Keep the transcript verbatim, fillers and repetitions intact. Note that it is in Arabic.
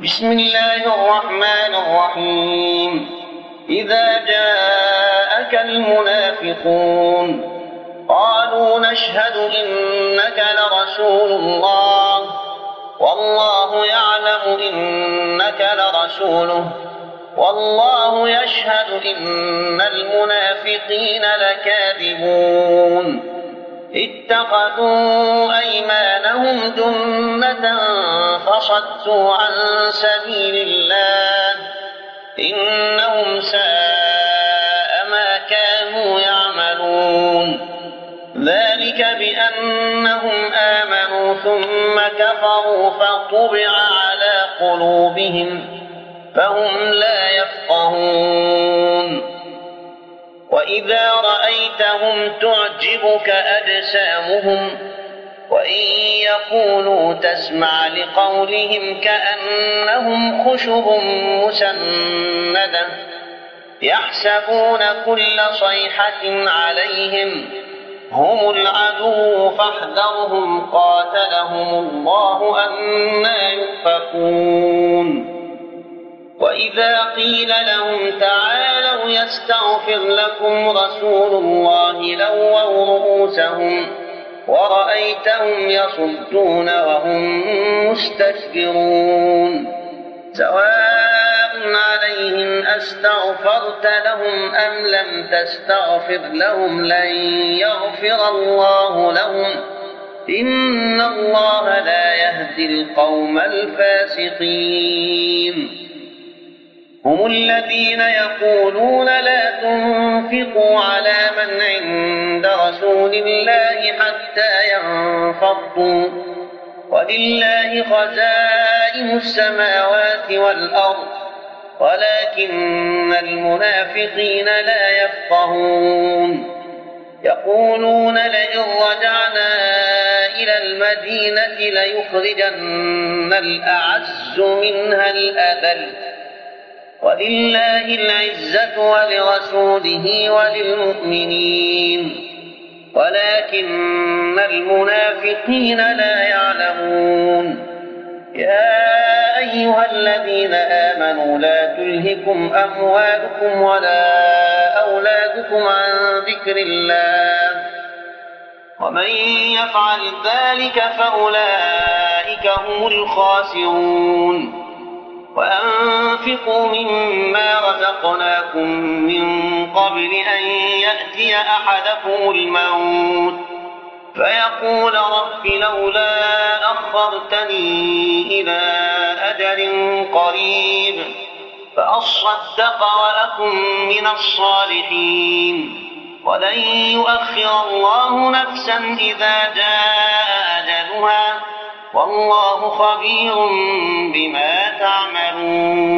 بسم الله الرحمن الرحيم إذا جاءك المنافقون قالوا نشهد إنك لرسول الله والله يعلم إنك لرسوله والله يشهد إن المنافقين لكاذبون اتخذوا أيمانهم جنة فصدوا عن سبيل الله إنهم ساء ما كانوا يعملون ذلك بأنهم آمنوا ثم كفروا فطبع على قلوبهم فهم لا يفقهون وإذا رأيتهم تعجبك أجسامهم وإن يقولوا تسمع لقولهم كأنهم خشب مسندة يحسبون كل صيحة عليهم هم العدو فاحذرهم قاتلهم الله أنى يؤفكون وإذا قيل لهم تعالوا يستغفر لكم رسول الله لووا رؤوسهم ورأيتهم يصدون وهم مستكبرون سواء عليهم أستغفرت لهم أم لم تستغفر لهم لن يغفر الله لهم إن الله لا يهدي القوم الفاسقين هم الذين يقولون لا تنفقوا على من عند رسول الله حتى ينفضوا ولله خزائن السماوات والأرض ولكن المنافقين لا يفقهون يقولون لئن رجعنا إلى المدينة ليخرجن الأعز منها الأذل ولله العزة ولرسوله وللمؤمنين ولكن المنافقين لا يعلمون يا أيها الذين آمنوا لا تلهكم أموالكم ولا أولادكم عن ذكر الله ومن يفعل ذلك فأولئك هم الخاسرون وأنفقوا مما رزقناكم من قبل أن يأتي أحدكم الموت فيقول رب لولا أخرتني إلى أجل قريب فأصدق وأكن من الصالحين ولن يؤخر الله نفسا إذا جاء أجلها والله خبير بما تعملون